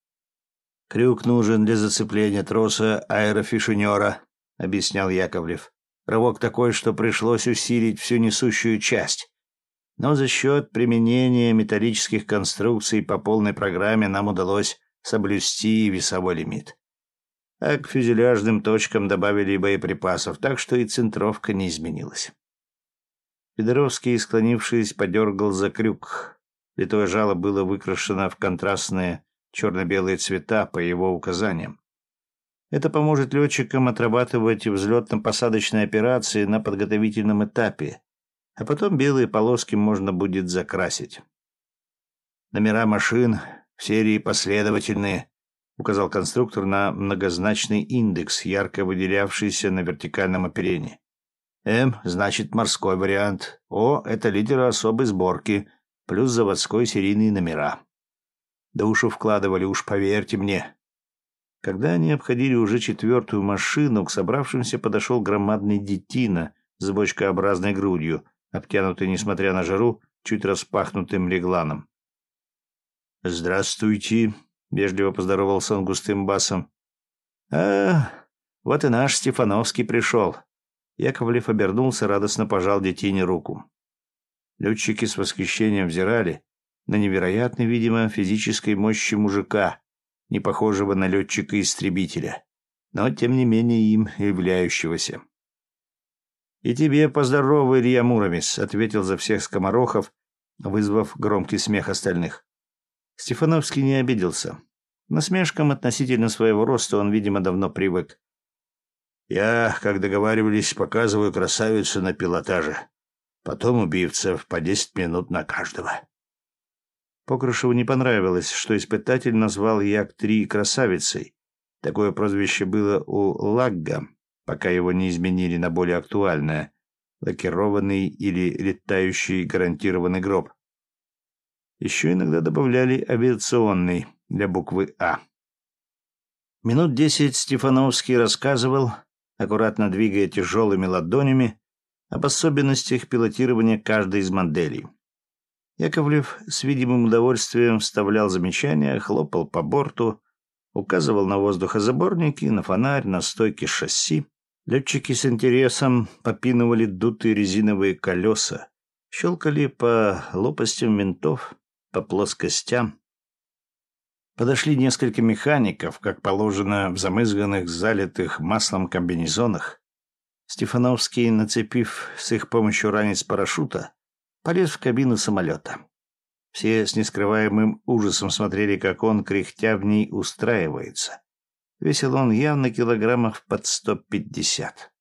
«Крюк нужен для зацепления троса аэрофишинера», — объяснял Яковлев. «Рывок такой, что пришлось усилить всю несущую часть. Но за счет применения металлических конструкций по полной программе нам удалось соблюсти весовой лимит. А к фюзеляжным точкам добавили боеприпасов, так что и центровка не изменилась». Федоровский, склонившись, подергал за крюк. Литое жало было выкрашено в контрастные черно-белые цвета по его указаниям. Это поможет летчикам отрабатывать взлетно-посадочные операции на подготовительном этапе, а потом белые полоски можно будет закрасить. «Номера машин в серии последовательные», — указал конструктор на многозначный индекс, ярко выделявшийся на вертикальном оперении. «М» значит морской вариант. «О» — это лидеры особой сборки, плюс заводской серийные номера. Душу вкладывали, уж поверьте мне. Когда они обходили уже четвертую машину, к собравшимся подошел громадный детина с бочкообразной грудью, обтянутый, несмотря на жару, чуть распахнутым регланом. «Здравствуйте», — вежливо поздоровался он густым басом. «А, вот и наш Стефановский пришел». Яковлев обернулся, радостно пожал детине руку. Летчики с восхищением взирали на невероятной, видимо, физической мощи мужика, не похожего на летчика-истребителя, но, тем не менее, им являющегося. «И тебе поздоровый, Илья Муромец», — ответил за всех скоморохов, вызвав громкий смех остальных. Стефановский не обиделся. К насмешкам относительно своего роста он, видимо, давно привык. «Я, как договаривались, показываю красавицу на пилотаже. Потом убивцев по десять минут на каждого». Покрышеву не понравилось, что испытатель назвал Як три красавицей. Такое прозвище было у Лагга, пока его не изменили на более актуальное — лакированный или летающий гарантированный гроб. Еще иногда добавляли авиационный для буквы «А». Минут десять Стефановский рассказывал, аккуратно двигая тяжелыми ладонями, об особенностях пилотирования каждой из моделей. Яковлев с видимым удовольствием вставлял замечания, хлопал по борту, Указывал на воздухозаборники, на фонарь, на стойки шасси. Летчики с интересом попинывали дутые резиновые колеса, щелкали по лопастям винтов, по плоскостям. Подошли несколько механиков, как положено в замызганных, залитых маслом комбинезонах. Стефановский, нацепив с их помощью ранец парашюта, полез в кабину самолета. Все с нескрываемым ужасом смотрели, как он, кряхтя, в ней устраивается. Весил он явно килограммов под сто пятьдесят.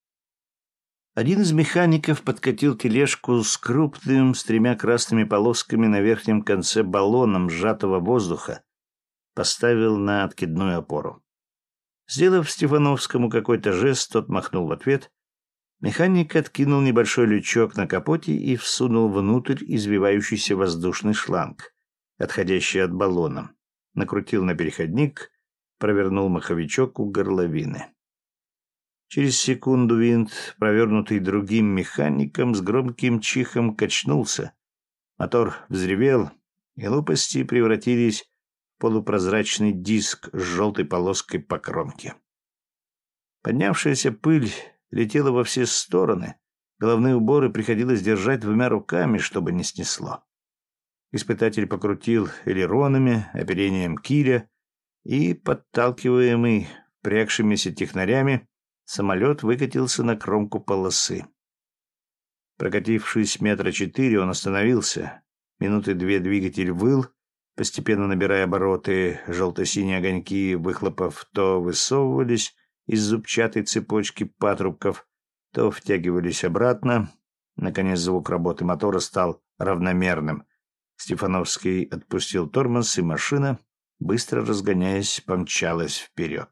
Один из механиков подкатил тележку с крупным, с тремя красными полосками на верхнем конце баллоном сжатого воздуха, поставил на откидную опору. Сделав Стефановскому какой-то жест, тот махнул в ответ. Механик откинул небольшой лючок на капоте и всунул внутрь извивающийся воздушный шланг, отходящий от баллона. Накрутил на переходник, провернул маховичок у горловины. Через секунду винт, провернутый другим механиком, с громким чихом качнулся. Мотор взревел, и лопасти превратились в полупрозрачный диск с желтой полоской по кромке. Поднявшаяся пыль летела во все стороны. Головные уборы приходилось держать двумя руками, чтобы не снесло. Испытатель покрутил элеронами, оперением киля, и, подталкиваемый прягшимися технарями, самолет выкатился на кромку полосы. Прокатившись метра четыре, он остановился. Минуты две двигатель выл, постепенно набирая обороты. Желто-синие огоньки выхлопов то высовывались из зубчатой цепочки патрубков, то втягивались обратно. Наконец звук работы мотора стал равномерным. Стефановский отпустил тормоз, и машина, быстро разгоняясь, помчалась вперед.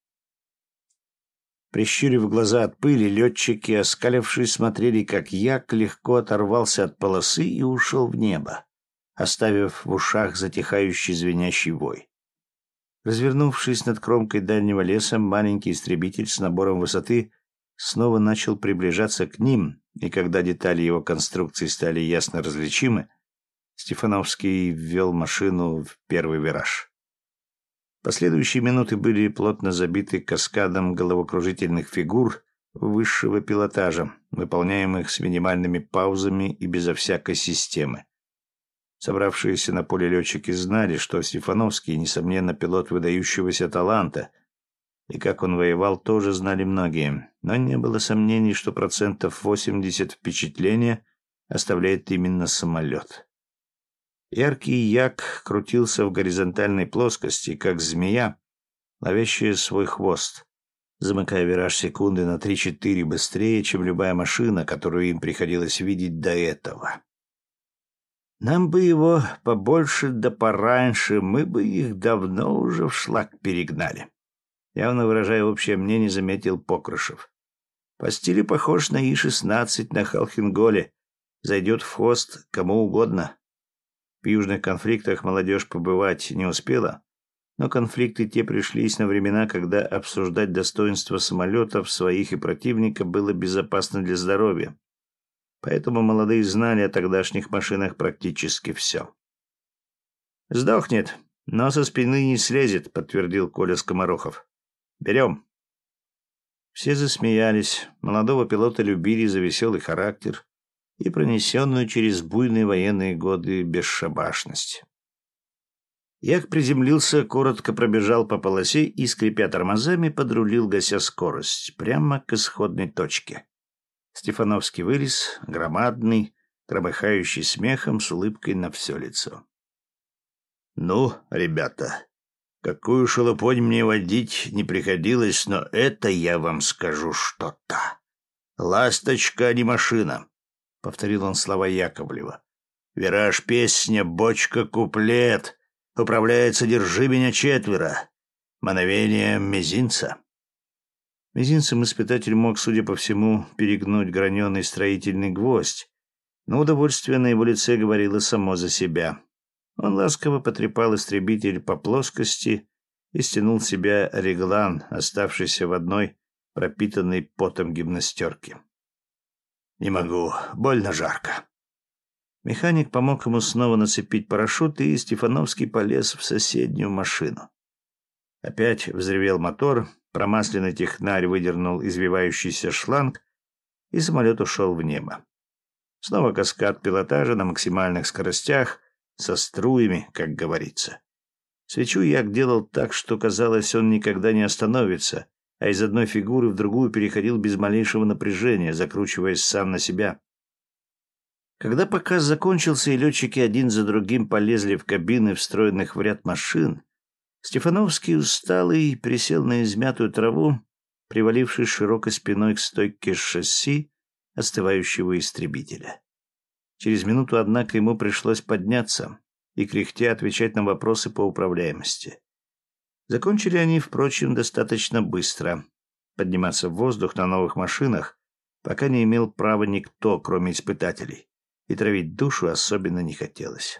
Прищурив глаза от пыли, летчики, оскалившись, смотрели, как як легко оторвался от полосы и ушел в небо, оставив в ушах затихающий звенящий вой. Развернувшись над кромкой дальнего леса, маленький истребитель с набором высоты снова начал приближаться к ним, и когда детали его конструкции стали ясно различимы, Стефановский ввел машину в первый вираж. Последующие минуты были плотно забиты каскадом головокружительных фигур высшего пилотажа, выполняемых с минимальными паузами и безо всякой системы. Собравшиеся на поле летчики знали, что Стефановский, несомненно, пилот выдающегося таланта, и как он воевал, тоже знали многие, но не было сомнений, что процентов восемьдесят впечатления оставляет именно самолет. Яркий як крутился в горизонтальной плоскости, как змея, ловящая свой хвост, замыкая вираж секунды на три-четыре быстрее, чем любая машина, которую им приходилось видеть до этого. «Нам бы его побольше да пораньше, мы бы их давно уже в шлак перегнали», явно выражая общее мнение, заметил Покрышев. «По стилю похож на И шестнадцать на Халхинголе, зайдет в хвост кому угодно». В южных конфликтах молодежь побывать не успела, но конфликты те пришлись на времена, когда обсуждать достоинства самолетов своих и противника было безопасно для здоровья. Поэтому молодые знали о тогдашних машинах практически все. «Сдохнет, но со спины не слезет», — подтвердил Коля Скоморохов. «Берем». Все засмеялись. Молодого пилота любили за веселый характер и пронесенную через буйные военные годы бесшабашность. Як приземлился, коротко пробежал по полосе и, скрипя тормозами, подрулил, гася скорость, прямо к исходной точке. Стефановский вылез, громадный, громыхающий смехом, с улыбкой на все лицо. «Ну, ребята, какую шелупонь мне водить не приходилось, но это я вам скажу что-то. Ласточка, а не машина», — повторил он слова Яковлева. «Вираж, песня, бочка, куплет. Управляет «Содержи меня четверо». Мановение мизинца». Мизинцем испытатель мог, судя по всему, перегнуть граненый строительный гвоздь, но удовольствие на его лице говорило само за себя. Он ласково потрепал истребитель по плоскости и стянул с себя реглан, оставшийся в одной пропитанной потом гимнастерке. «Не могу, больно жарко». Механик помог ему снова нацепить парашют, и Стефановский полез в соседнюю машину. Опять взревел мотор, промасленный технарь выдернул извивающийся шланг, и самолет ушел в небо. Снова каскад пилотажа на максимальных скоростях, со струями, как говорится. Свечу Як делал так, что казалось, он никогда не остановится, а из одной фигуры в другую переходил без малейшего напряжения, закручиваясь сам на себя. Когда показ закончился и летчики один за другим полезли в кабины встроенных в ряд машин, Стефановский, усталый, присел на измятую траву, привалившись широкой спиной к стойке шасси остывающего истребителя. Через минуту, однако, ему пришлось подняться и, кряхтя, отвечать на вопросы по управляемости. Закончили они, впрочем, достаточно быстро. Подниматься в воздух на новых машинах пока не имел права никто, кроме испытателей, и травить душу особенно не хотелось.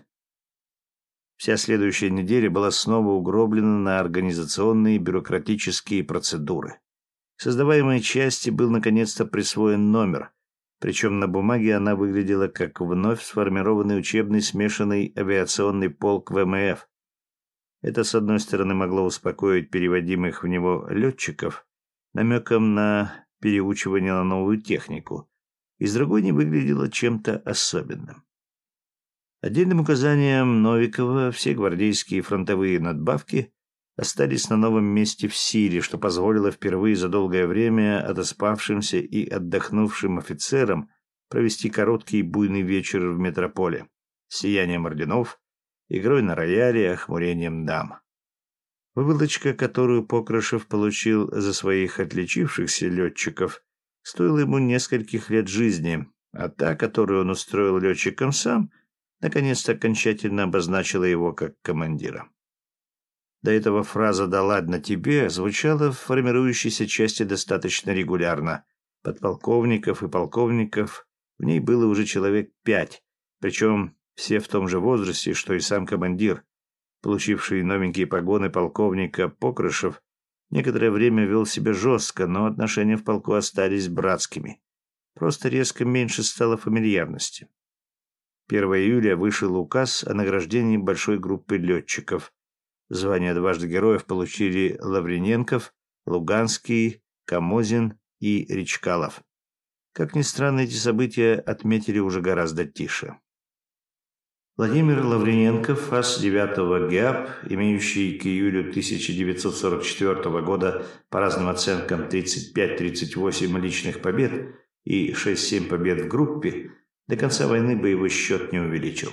Вся следующая неделя была снова угроблена на организационные и бюрократические процедуры. Создаваемой части был наконец-то присвоен номер, причем на бумаге она выглядела как вновь сформированный учебный смешанный авиационный полк ВМФ. Это, с одной стороны, могло успокоить переводимых в него летчиков намеком на переучивание на новую технику, и с другой не выглядело чем-то особенным. Отдельным указанием Новикова все гвардейские фронтовые надбавки остались на новом месте в силе, что позволило впервые за долгое время отоспавшимся и отдохнувшим офицерам провести короткий буйный вечер в метрополе с сиянием орденов, игрой на рояле и охмурением дам. Выволочка, которую Покрышев получил за своих отличившихся летчиков, стоила ему нескольких лет жизни, а та, которую он устроил летчикам сам, наконец-то окончательно обозначила его как командира. До этого фраза «да ладно тебе» звучала в формирующейся части достаточно регулярно. Подполковников и полковников в ней было уже человек пять, причем все в том же возрасте, что и сам командир. Получивший новенькие погоны полковника Покрышев некоторое время вел себя жестко, но отношения в полку остались братскими. Просто резко меньше стало фамильярности. первого июля вышел указ о награждении большой группы летчиков. Звания дважды героев получили Лавриненков, Луганский, Камозин и Речкалов. Как ни странно, эти события отметили уже гораздо тише. Владимир Лавриненков, ас девятого ГИАП, имеющий к июлю тысяча девятьсот сорок четвёртого года по разным оценкам тридцать пять — тридцать восемь личных побед и шесть-семь побед в группе, до конца войны боевой счет не увеличил.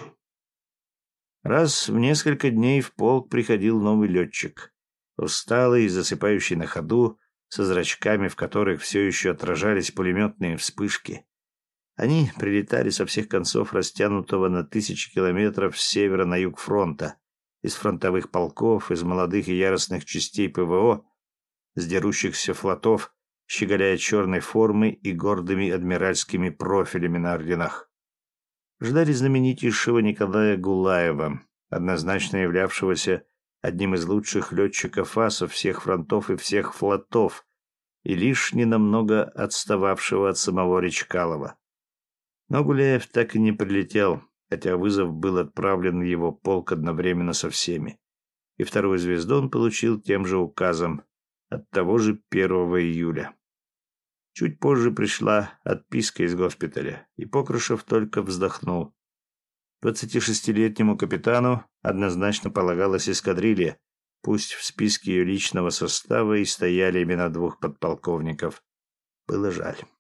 Раз в несколько дней в полк приходил новый летчик, усталый, засыпающий на ходу, со зрачками, в которых все еще отражались пулеметные вспышки. Они прилетали со всех концов растянутого на тысячи километров с севера на юг фронта, из фронтовых полков, из молодых и яростных частей ПВО, с дерущихся флотов, щеголяя черной формой и гордыми адмиральскими профилями на орденах. Ждали знаменитейшего Николая Гулаева, однозначно являвшегося одним из лучших летчиков асов всех фронтов и всех флотов, и лишь ненамного отстававшего от самого Речкалова. Но Гуляев так и не прилетел, хотя вызов был отправлен в его полк одновременно со всеми, и вторую звезду он получил тем же указом от того же первого июля. Чуть позже пришла отписка из госпиталя, и Покрышев только вздохнул. Двадцатишестилетнему капитану однозначно полагалась эскадрилья, пусть в списке ее личного состава и стояли имена двух подполковников. Было жаль.